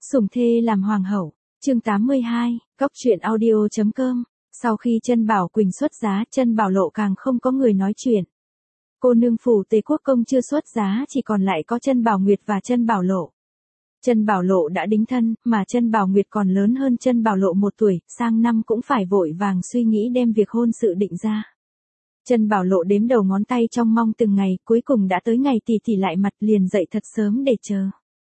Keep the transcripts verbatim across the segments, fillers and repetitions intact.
Sủng thê làm hoàng hậu, chương tám mươi hai, cóc truyện audio chấm com. Sau khi Chân Bảo Quỳnh xuất giá, Chân Bảo Lộ càng không có người nói chuyện. Cô nương phủ Tề Quốc công chưa xuất giá, chỉ còn lại có Chân Bảo Nguyệt và Chân Bảo Lộ. Chân Bảo Lộ đã đính thân, mà Chân Bảo Nguyệt còn lớn hơn Chân Bảo Lộ một tuổi, sang năm cũng phải vội vàng suy nghĩ đem việc hôn sự định ra. Chân Bảo Lộ đếm đầu ngón tay trong mong từng ngày, cuối cùng đã tới ngày tỷ tỷ lại mặt, liền dậy thật sớm để chờ.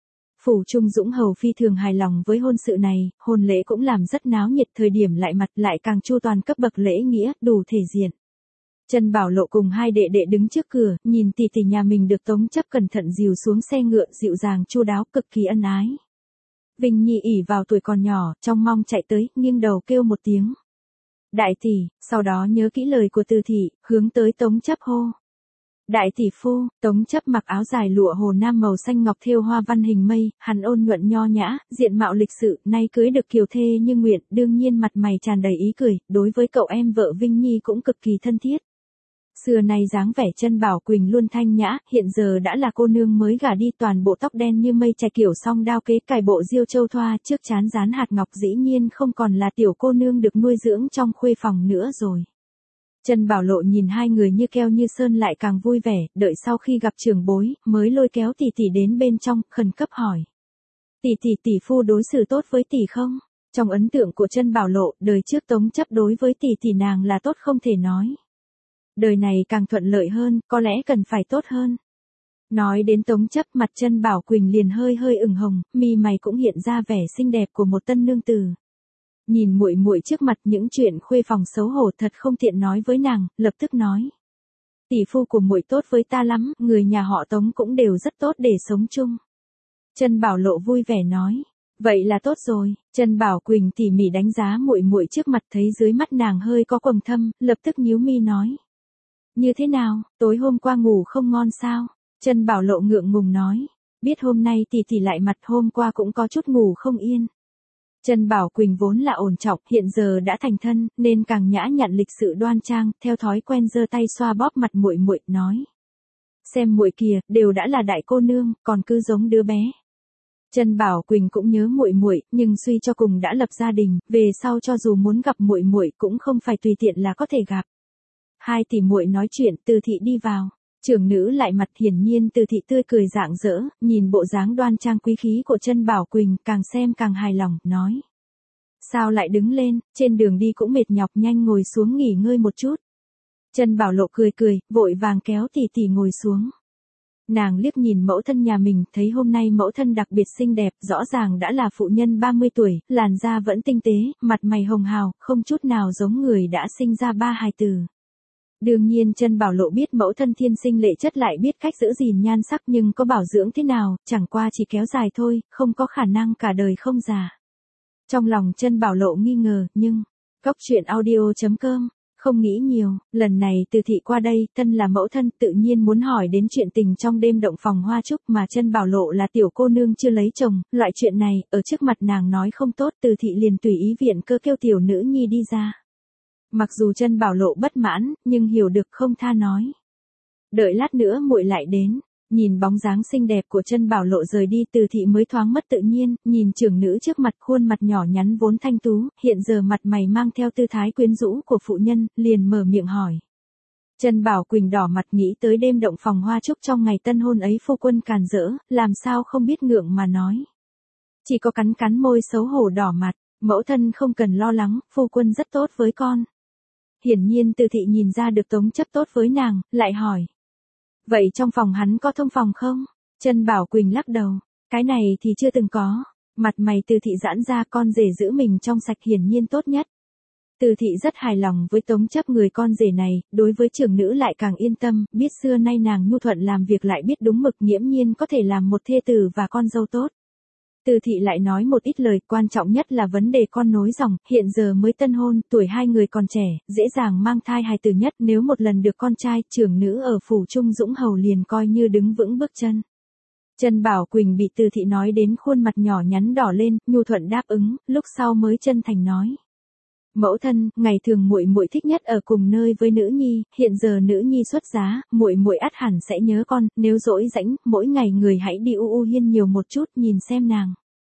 Phủ Trung Dũng hầu phi thường hài lòng với hôn sự này, hôn lễ cũng làm rất náo nhiệt, thời điểm lại mặt lại càng chu toàn cấp bậc lễ nghĩa, đủ thể diện. Chân Bảo Lộ cùng hai đệ đệ đứng trước cửa, nhìn tỷ tỷ nhà mình được Tống Chấp cẩn thận dìu xuống xe ngựa, dịu dàng chu đáo, cực kỳ ân ái. Vinh Nhi ỷ vào tuổi còn nhỏ, trong mong chạy tới, nghiêng đầu kêu một tiếng. Đại tỷ, sau đó nhớ kỹ lời của Từ thị, hướng tới Tống Chấp hô. Đại tỷ phu. Tống Chấp mặc áo dài lụa hồ nam màu xanh ngọc thêu hoa văn hình mây, hắn ôn nhuận nho nhã, diện mạo lịch sự, nay cưới được kiều thê như nguyện, đương nhiên mặt mày tràn đầy ý cười, đối với cậu em vợ Vinh Nhi cũng cực kỳ thân thiết. Xưa nay dáng vẻ Chân Bảo Quỳnh luôn thanh nhã, hiện giờ đã là cô nương mới gả đi, toàn bộ tóc đen như mây chài kiểu song đao kế, cài bộ diêu châu thoa, trước trán dán hạt ngọc, dĩ nhiên không còn là tiểu cô nương được nuôi dưỡng trong khuê phòng nữa rồi. Chân Bảo Lộ nhìn hai người như keo như sơn lại càng vui vẻ, đợi sau khi gặp trưởng bối, mới lôi kéo tỷ tỷ đến bên trong, khẩn cấp hỏi. Tỷ tỷ tỷ phu đối xử tốt với tỷ không? Trong ấn tượng của Chân Bảo Lộ, đời trước Tống Chấp đối với tỷ tỷ nàng là tốt không thể nói. Đời này càng thuận lợi hơn, có lẽ cần phải tốt hơn. Nói đến Tống Chấp, mặt Chân Bảo Quỳnh liền hơi hơi ửng hồng, mi mày cũng hiện ra vẻ xinh đẹp của một tân nương tử. Nhìn muội muội trước mặt, những chuyện khuê phòng xấu hổ thật không tiện nói với nàng, lập tức nói. Tỷ phu của muội tốt với ta lắm, người nhà họ Tống cũng đều rất tốt để sống chung. Chân Bảo Lộ vui vẻ nói. Vậy là tốt rồi. Chân Bảo Quỳnh tỉ mỉ đánh giá muội muội trước mặt, thấy dưới mắt nàng hơi có quầng thâm, lập tức nhíu mi nói. Như thế nào, tối hôm qua ngủ không ngon sao? Chân Bảo Lộ ngượng ngùng nói. Biết hôm nay tỷ tỷ lại mặt, hôm qua cũng có chút ngủ không yên. Chân Bảo Quỳnh vốn là ổn trọng, hiện giờ đã thành thân, nên càng nhã nhặn lịch sự đoan trang, theo thói quen giơ tay xoa bóp mặt muội muội, nói: "Xem muội kìa, đều đã là đại cô nương, còn cứ giống đứa bé." Chân Bảo Quỳnh cũng nhớ muội muội, nhưng suy cho cùng đã lập gia đình, về sau cho dù muốn gặp muội muội cũng không phải tùy tiện là có thể gặp. Hai tỷ muội nói chuyện, Từ thị đi vào. Trưởng nữ lại mặt, hiển nhiên Từ thị tươi cười rạng rỡ, nhìn bộ dáng đoan trang quý khí của Chân Bảo Quỳnh, càng xem càng hài lòng, nói: "Sao lại đứng lên, trên đường đi cũng mệt nhọc, nhanh ngồi xuống nghỉ ngơi một chút." Chân Bảo Lộ cười cười, vội vàng kéo tỷ tỷ ngồi xuống. Nàng liếc nhìn mẫu thân nhà mình, thấy hôm nay mẫu thân đặc biệt xinh đẹp, rõ ràng đã là phụ nhân ba mươi tuổi, làn da vẫn tinh tế, mặt mày hồng hào, không chút nào giống người đã sinh ra ba hài tử. Đương nhiên Chân Bảo Lộ biết mẫu thân thiên sinh lệ chất, lại biết cách giữ gìn nhan sắc, nhưng có bảo dưỡng thế nào, chẳng qua chỉ kéo dài thôi, không có khả năng cả đời không già. Trong lòng Chân Bảo Lộ nghi ngờ, nhưng, cóc truyện audio chấm com, không nghĩ nhiều, lần này Từ thị qua đây, thân là mẫu thân, tự nhiên muốn hỏi đến chuyện tình trong đêm động phòng hoa trúc, mà Chân Bảo Lộ là tiểu cô nương chưa lấy chồng, loại chuyện này, ở trước mặt nàng nói không tốt, Từ thị liền tùy ý viện cơ kêu tiểu nữ nhi đi ra. Mặc dù Chân Bảo Lộ bất mãn, nhưng hiểu được không tha nói. Đợi lát nữa muội lại đến. Nhìn bóng dáng xinh đẹp của Chân Bảo Lộ rời đi, Từ thị mới thoáng mất tự nhiên, nhìn trưởng nữ trước mặt, khuôn mặt nhỏ nhắn vốn thanh tú, hiện giờ mặt mày mang theo tư thái quyến rũ của phụ nhân, liền mở miệng hỏi. Chân Bảo Quỳnh đỏ mặt, nghĩ tới đêm động phòng hoa trúc trong ngày tân hôn ấy phu quân càn rỡ, làm sao không biết ngượng mà nói. Chỉ có cắn cắn môi xấu hổ đỏ mặt, mẫu thân không cần lo lắng, phu quân rất tốt với con. Hiển nhiên Từ thị nhìn ra được Tống Chấp tốt với nàng, lại hỏi. Vậy trong phòng hắn có thông phòng không? Chân Bảo Quỳnh lắc đầu. Cái này thì chưa từng có. Mặt mày Từ thị giãn ra, con rể giữ mình trong sạch hiển nhiên tốt nhất. Từ thị rất hài lòng với Tống Chấp người con rể này, đối với trưởng nữ lại càng yên tâm, biết xưa nay nàng nhu thuận làm việc, lại biết đúng mực, nghiễm nhiên có thể làm một thê tử và con dâu tốt. Từ thị lại nói một ít lời, quan trọng nhất là vấn đề con nối dòng, hiện giờ mới tân hôn, tuổi hai người còn trẻ, dễ dàng mang thai hài tử nhất, nếu một lần được con trai, trưởng nữ ở phủ Trung Dũng hầu liền coi như đứng vững bước chân. Chân Bảo Quỳnh bị Từ thị nói đến khuôn mặt nhỏ nhắn đỏ lên, nhu thuận đáp ứng, lúc sau mới chân thành nói. Mẫu thân, ngày thường muội muội thích nhất ở cùng nơi với nữ nhi, hiện giờ nữ nhi xuất giá, muội muội ắt hẳn sẽ nhớ con, nếu rỗi rãnh, mỗi ngày người hãy đi u u hiên nhiều một chút, nhìn xem nàng.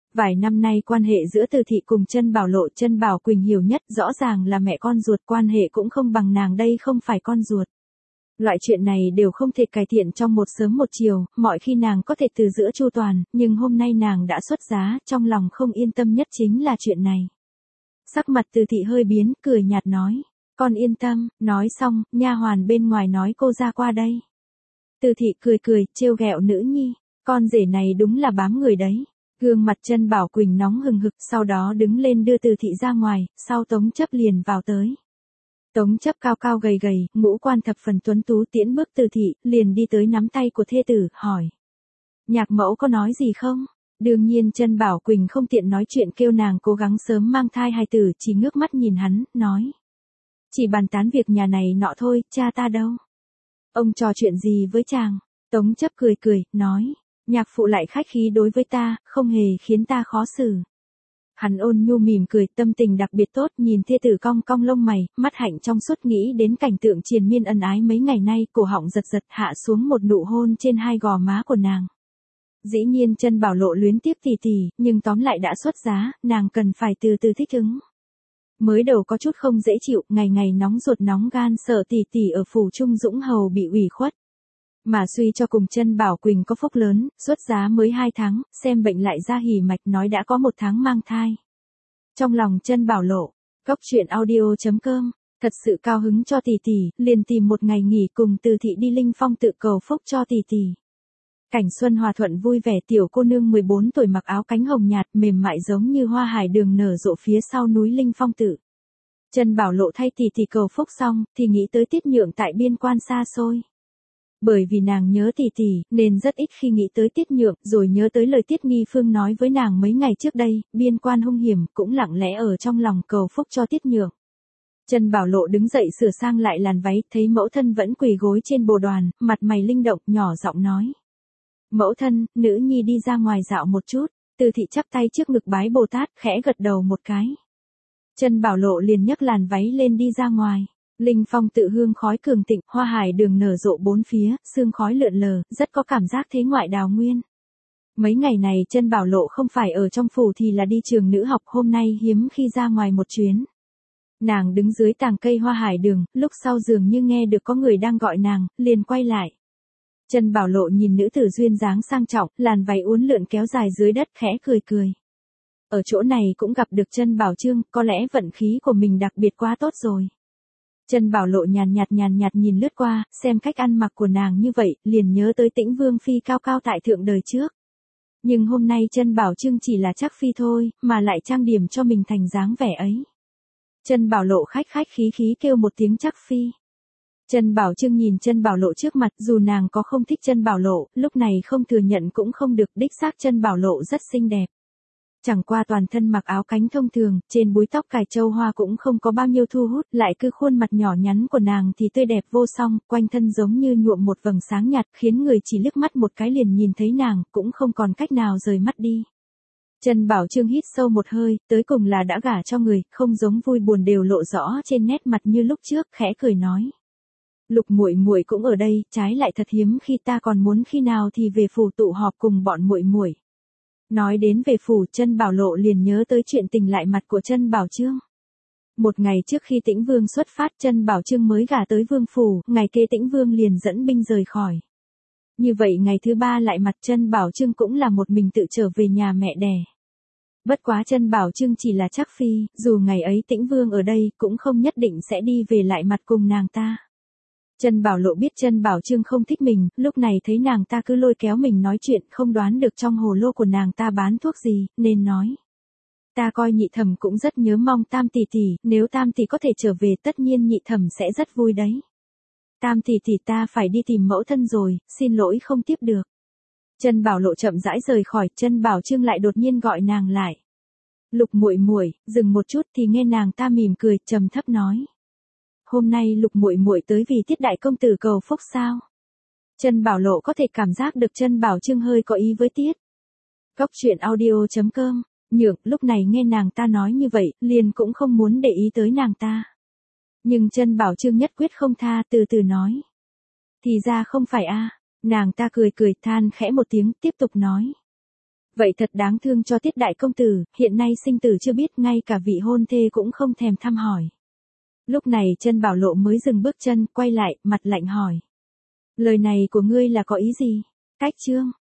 Vài năm nay quan hệ giữa Từ Thị cùng Trân Bảo Lộ, Trân Bảo Quỳnh hiểu nhất, rõ ràng là mẹ con ruột, quan hệ cũng không bằng nàng đây không phải con ruột. Loại chuyện này đều không thể cải thiện trong một sớm một chiều, mọi khi nàng có thể từ giữa chu toàn, nhưng hôm nay nàng đã xuất giá, trong lòng không yên tâm nhất chính là chuyện này. Sắc mặt Từ Thị hơi biến, cười nhạt nói, con yên tâm, nói xong, nha hoàn bên ngoài nói cô ra qua đây. Từ Thị cười cười, trêu ghẹo nữ nhi, con rể này đúng là bám người đấy. Gương mặt Trân Bảo Quỳnh nóng hừng hực, sau đó đứng lên đưa Từ Thị ra ngoài, sau Tống Chấp liền vào tới. Tống Chấp cao cao gầy gầy, ngũ quan thập phần tuấn tú, tiễn bước Từ Thị, liền đi tới nắm tay của thê tử, hỏi. Nhạc mẫu có nói gì không? Đương nhiên Trân Bảo Quỳnh không tiện nói chuyện, kêu nàng cố gắng sớm mang thai hài tử, chỉ ngước mắt nhìn hắn, nói. Chỉ bàn tán việc nhà này nọ thôi, cha ta đâu? Ông trò chuyện gì với chàng? Tống Chấp cười cười, nói. Nhạc phụ lại khách khí đối với ta, không hề khiến ta khó xử. Hắn ôn nhu mỉm cười, tâm tình đặc biệt tốt, nhìn thê tử cong cong lông mày, mắt hạnh trong suốt, nghĩ đến cảnh tượng triền miên ân ái mấy ngày nay, cổ họng giật giật hạ xuống một nụ hôn trên hai gò má của nàng. Dĩ nhiên Trân Bảo Lộ luyến tiếc Tỷ Tỷ, nhưng tóm lại đã xuất giá, nàng cần phải từ từ thích ứng. Mới đầu có chút không dễ chịu, ngày ngày nóng ruột nóng gan, sợ Tỷ Tỷ ở phủ Trung Dũng Hầu bị ủy khuất. Mà suy cho cùng Trân Bảo Quỳnh có phúc lớn, xuất giá mới hai tháng, xem bệnh lại ra hỉ mạch, nói đã có một tháng mang thai. Trong lòng Trân Bảo Lộ, cốc truyện audio chấm com, thật sự cao hứng cho Tỷ Tỷ, liền tìm một ngày nghỉ cùng Từ Thị đi Linh Phong tự cầu phúc cho Tỷ Tỷ. Cảnh xuân hòa thuận vui vẻ, tiểu cô nương mười bốn tuổi mặc áo cánh hồng nhạt mềm mại giống như hoa hải đường nở rộ phía sau núi Linh Phong tự. Trân Bảo Lộ thay Tỷ Tỷ cầu phúc xong, thì nghĩ tới Tiết Nhượng tại biên quan xa xôi. Bởi vì nàng nhớ Tỷ Tỷ, nên rất ít khi nghĩ tới Tiết Nhượng, rồi nhớ tới lời Tiết Nghi Phương nói với nàng mấy ngày trước đây, biên quan hung hiểm, cũng lặng lẽ ở trong lòng cầu phúc cho Tiết Nhượng. Trân Bảo Lộ đứng dậy sửa sang lại làn váy, thấy mẫu thân vẫn quỳ gối trên bồ đoàn, mặt mày linh động, nhỏ giọng nói. Mẫu thân, nữ nhi đi ra ngoài dạo một chút. Từ Thị chắp tay trước ngực bái Bồ Tát, khẽ gật đầu một cái. Trân Bảo Lộ liền nhấc làn váy lên đi ra ngoài. Linh Phong tự hương khói cường thịnh, hoa hải đường nở rộ bốn phía, sương khói lượn lờ, rất có cảm giác thế ngoại đào nguyên. Mấy ngày này Trân Bảo Lộ không phải ở trong phủ thì là đi trường nữ học, hôm nay hiếm khi ra ngoài một chuyến. Nàng đứng dưới tàng cây hoa hải đường, lúc sau dường như nghe được có người đang gọi nàng, liền quay lại. Trân Bảo Lộ nhìn nữ tử duyên dáng sang trọng, làn váy uốn lượn kéo dài dưới đất, khẽ cười cười. Ở chỗ này cũng gặp được Trân Bảo Trương, có lẽ vận khí của mình đặc biệt quá tốt rồi. Trân Bảo Lộ nhàn nhạt nhàn nhạt nhìn lướt qua, xem cách ăn mặc của nàng như vậy, liền nhớ tới Tĩnh Vương phi cao cao tại thượng đời trước. Nhưng hôm nay Trân Bảo Trương chỉ là chắc phi thôi, mà lại trang điểm cho mình thành dáng vẻ ấy. Trân Bảo Lộ khách khách khí khí kêu một tiếng chắc phi. Trân Bảo Trương nhìn Trân Bảo Lộ trước mặt, dù nàng có không thích Trân Bảo Lộ, lúc này không thừa nhận cũng không được, đích xác Trân Bảo Lộ rất xinh đẹp. Chẳng qua toàn thân mặc áo cánh thông thường, trên búi tóc cài châu hoa cũng không có bao nhiêu thu hút, lại cứ khuôn mặt nhỏ nhắn của nàng thì tươi đẹp vô song, quanh thân giống như nhuộm một vầng sáng nhạt, khiến người chỉ liếc mắt một cái liền nhìn thấy nàng, cũng không còn cách nào rời mắt đi. Trân Bảo Trương hít sâu một hơi, tới cùng là đã gả cho người, không giống vui buồn đều lộ rõ trên nét mặt như lúc trước, khẽ cười nói. Lục muội muội cũng ở đây, trái lại thật hiếm khi, ta còn muốn khi nào thì về phủ tụ họp cùng bọn muội muội. Nói đến về phủ, Trân Bảo Lộ liền nhớ tới chuyện tình lại mặt của Trân Bảo Trương. Một ngày trước khi Tĩnh Vương xuất phát, Trân Bảo Trương mới gả tới vương phủ, ngày kế Tĩnh Vương liền dẫn binh rời khỏi. Như vậy ngày thứ ba lại mặt Trân Bảo Trương cũng là một mình tự trở về nhà mẹ đẻ. Bất quá Trân Bảo Trương chỉ là chắc phi, dù ngày ấy Tĩnh Vương ở đây cũng không nhất định sẽ đi về lại mặt cùng nàng ta. Trân Bảo Lộ biết Trân Bảo Trương không thích mình, lúc này thấy nàng ta cứ lôi kéo mình nói chuyện, không đoán được trong hồ lô của nàng ta bán thuốc gì, nên nói. Ta coi nhị thẩm cũng rất nhớ mong Tam tỷ tỷ, nếu Tam tỷ có thể trở về tất nhiên nhị thẩm sẽ rất vui đấy. Tam tỷ tỷ ta phải đi tìm mẫu thân rồi, xin lỗi không tiếp được. Trân Bảo Lộ chậm rãi rời khỏi, Trân Bảo Trương lại đột nhiên gọi nàng lại. Lục muội muội, dừng một chút thì nghe nàng ta mỉm cười, trầm thấp nói. Hôm nay Lục muội muội tới vì Tiết đại công tử cầu phúc sao? Trân Bảo Lộ có thể cảm giác được Trân Bảo Trương hơi có ý với Tiết. Cốc truyện audio chấm com, Nhượng lúc này nghe nàng ta nói như vậy, liền cũng không muốn để ý tới nàng ta. Nhưng Trân Bảo Trương nhất quyết không tha, từ từ nói. Thì ra không phải a. Nàng ta cười cười than khẽ một tiếng, tiếp tục nói. Vậy thật đáng thương cho Tiết đại công tử, hiện nay sinh tử chưa biết, ngay cả vị hôn thê cũng không thèm thăm hỏi. Lúc này Chân Bảo Lộ mới dừng bước chân, quay lại, mặt lạnh hỏi. Lời này của ngươi là có ý gì? Cách Trương,